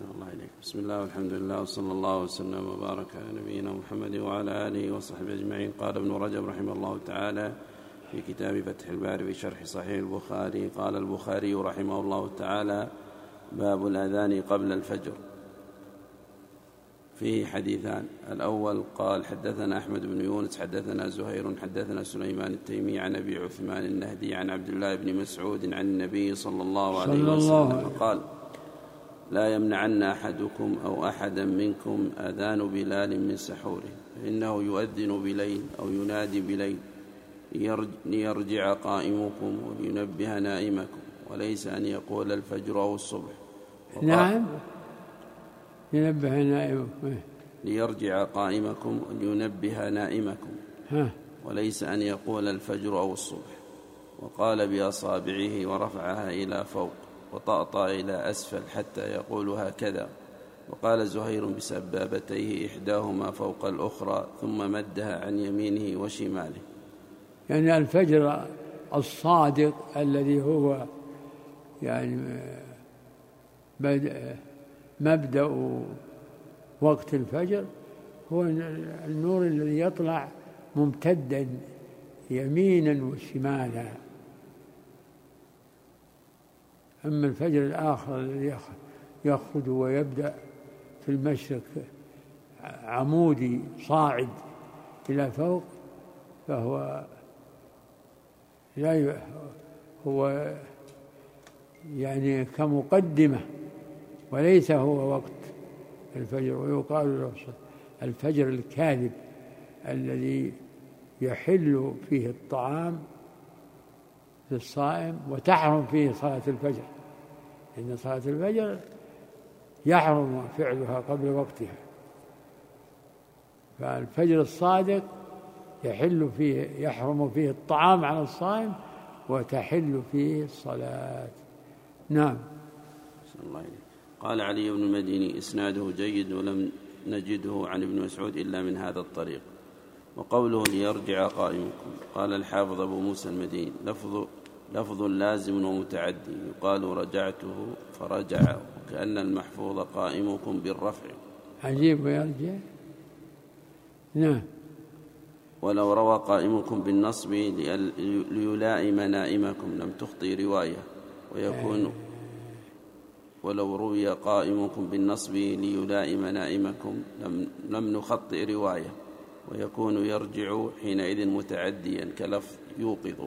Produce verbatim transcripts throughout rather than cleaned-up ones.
أحسن الله إليك. بسم الله والحمد لله وصلى الله وسلم وبارك على نبينا محمد وعلى آله وصحبه أجمعين. قال ابن رجب رحمه الله تعالى في كتاب فتح الباري في شرح صحيح البخاري: قال البخاري رحمه الله تعالى: باب الأذان قبل الفجر. فيه حديثان. الأول قال: حدثنا أحمد بن يونس حدثنا زهير حدثنا سليمان التيمي عن أبي عثمان النهدي عن عبد الله بن مسعود عن النبي صلى الله عليه وسلم قال: لا يمنعن أحدكم أو أحدا منكم أذان بلال من سحوره، فإنه يؤذن بليل أو ينادي بليل ليرجع قائمكم ولينبه نائمكم، وليس أن يقول الفجر أو الصبح. نعم، ينبه نائمكم، ليرجع قائمكم ولينبه نائمكم، وليس أن يقول الفجر أو الصبح. وقال بأصابعه ورفعها إلى فوق وطأطأ إلى أسفل حتى يقول هكذا. وقال زهير بسبابتيه إحداهما فوق الأخرى ثم مدها عن يمينه وشماله. يعني الفجر الصادق الذي هو يعني مبدأ وقت الفجر هو النور الذي يطلع ممتدا يمينا وشمالا. أما الفجر الآخر الذي يخرج ويبدأ في المشرق عمودي صاعد إلى فوق فهو لا هو يعني كمقدمة وليس هو وقت الفجر. ويقال له الفجر الكاذب الذي يحل فيه الطعام للصائم وتحرم فيه صلاة الفجر، إن صلاة الفجر يحرم فعلها قبل وقتها. فالفجر الصادق يحل فيه يحرم فيه الطعام على الصائم وتحل فيه الصلاة. نعم. قال علي بن المديني: إسناده جيد ولم نجده عن ابن مسعود إلا من هذا الطريق. وقوله ليرجع قائمكم، قال الحافظ أبو موسى المديني: لفظ لفظ لازم ومتعدي، يقال رجعته فرجع، وكأن المحفوظ قائمكم بالرفع. عجيب. ويرجع. نعم. ولو روى قائمكم بالنصب ليلائم نائمكم لم تخطي رواية، ويكون ولو روي قائمكم بالنصب ليلائم نائمكم لم, لم نخطئ رواية، ويكون يرجع حينئذ متعديا كلفظ يوقظ.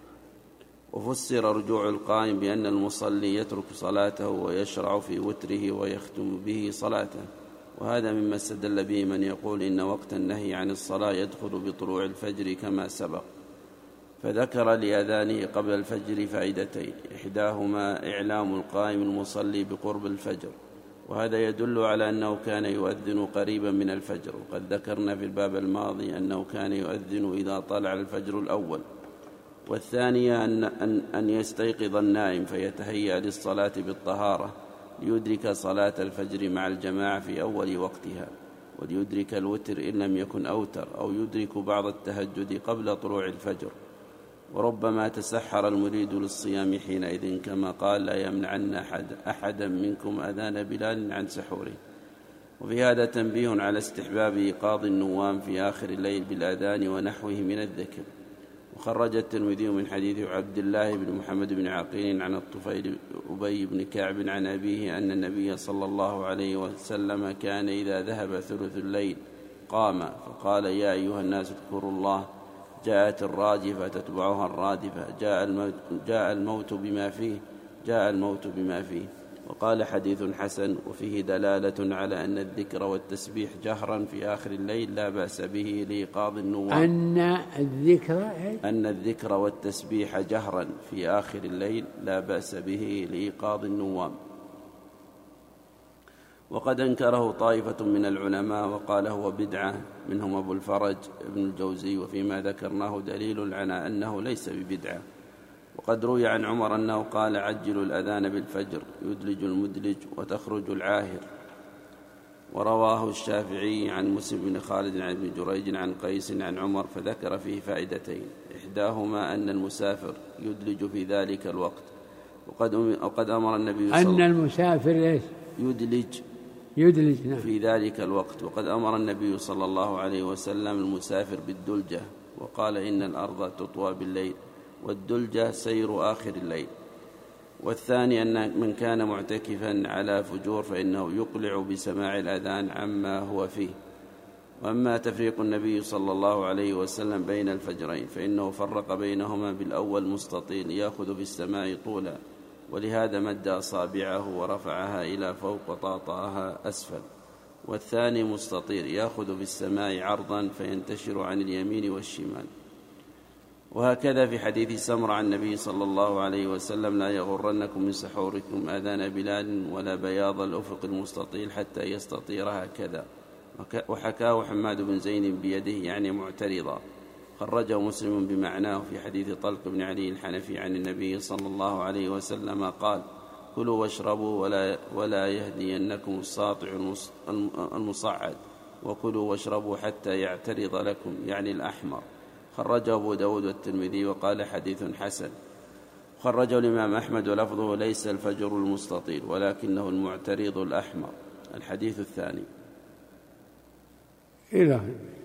وفسر رجوع القائم بأن المصلي يترك صلاته ويشرع في وتره ويختم به صلاته، وهذا مما استدل به من يقول إن وقت النهي عن الصلاة يدخل بطلوع الفجر كما سبق. فذكر لأذانه قبل الفجر فائدتين: إحداهما إعلام القائم المصلي بقرب الفجر، وهذا يدل على أنه كان يؤذن قريبا من الفجر، وقد ذكرنا في الباب الماضي أنه كان يؤذن إذا طلع الفجر الأول. والثانية أن, أن, أن يستيقظ النائم فيتهيأ للصلاة بالطهارة ليدرك صلاة الفجر مع الجماعة في أول وقتها، وليدرك الوتر إن لم يكن أوتر، أو يدرك بعض التهجد قبل طلوع الفجر. وربما تسحر المريد للصيام حينئذ، كما قال: لا يمنعن أحد أحدا منكم أذان بلال عن سحوره. وفي هذا تنبيه على استحباب إيقاظ النوام في آخر الليل بالأذان ونحوه من الذكر. وخرج الترمذي من حديث عبد الله بن محمد بن عقيل عن الطفيل أبي بن كعب عن أبيه أن النبي صلى الله عليه وسلم كان إذا ذهب ثلث الليل قام فقال: يا أيها الناس اذكروا الله، جاءت الراجفة تتبعها الرادفة، جاء الموت, جاء الموت بما فيه جاء الموت بما فيه. وقال: حديث حسن، وفيه دلالة على أن الذكر والتسبيح جهرا في آخر الليل لا بأس به لإيقاظ النوام. أن الذكر أن الذكر والتسبيح جهرا في آخر الليل لا بأس به لإيقاظ النوام. وقد أنكره طائفة من العلماء وقال هو بدعة، منهم أبو الفرج ابن الجوزي، وفيما ذكرناه دليل على أنه ليس ببدعة. وقد روي عن عمر أنه قال: عجلوا الأذان بالفجر يدلج المدلج وتخرج العاهر. ورواه الشافعي عن مسلم بن خالد عن ابن جريج عن قيس عن عمر، فذكر فيه فائدتين: إحداهما أن المسافر يدلج في ذلك الوقت، وقد, وقد أمر النبي صلى الله عليه وسلم أن المسافر يدلج يدلج نعم. في ذلك الوقت. وقد أمر النبي صلى الله عليه وسلم المسافر بالدلجة، وقال إن الأرض تطوى بالليل، والدلجة سير آخر الليل. والثاني أن من كان معتكفا على فجور فإنه يقلع بسماع الأذان عما هو فيه. وأما تفريق النبي صلى الله عليه وسلم بين الفجرين فإنه فرق بينهما بالأول مستطيل يأخذ في السماء طولا، ولهذا مد أصابعه ورفعها إلى فوق وطاطاها أسفل، والثاني مستطير يأخذ في السماء عرضا فينتشر عن اليمين والشمال. وهكذا في حديث سمر عن النبي صلى الله عليه وسلم: لا يغرنكم من سحوركم آذان بلال ولا بياض الأفق المستطيل حتى يستطير هكذا. وحكاه حماد بن زيد بيده يعني معترضا، خرجه مسلم بمعناه في حديث طلق بن علي الحنفي عن النبي صلى الله عليه وسلم قال: كلوا واشربوا ولا, ولا يهدينكم الساطع المصعد، وكلوا واشربوا حتى يعترض لكم يعني الأحمر. خرجه أبو داود والترمذي وقال حديث حسن. خرجه الإمام أحمد ولفظه: ليس الفجر المستطيل ولكنه المعترض الأحمر. الحديث الثاني. إلى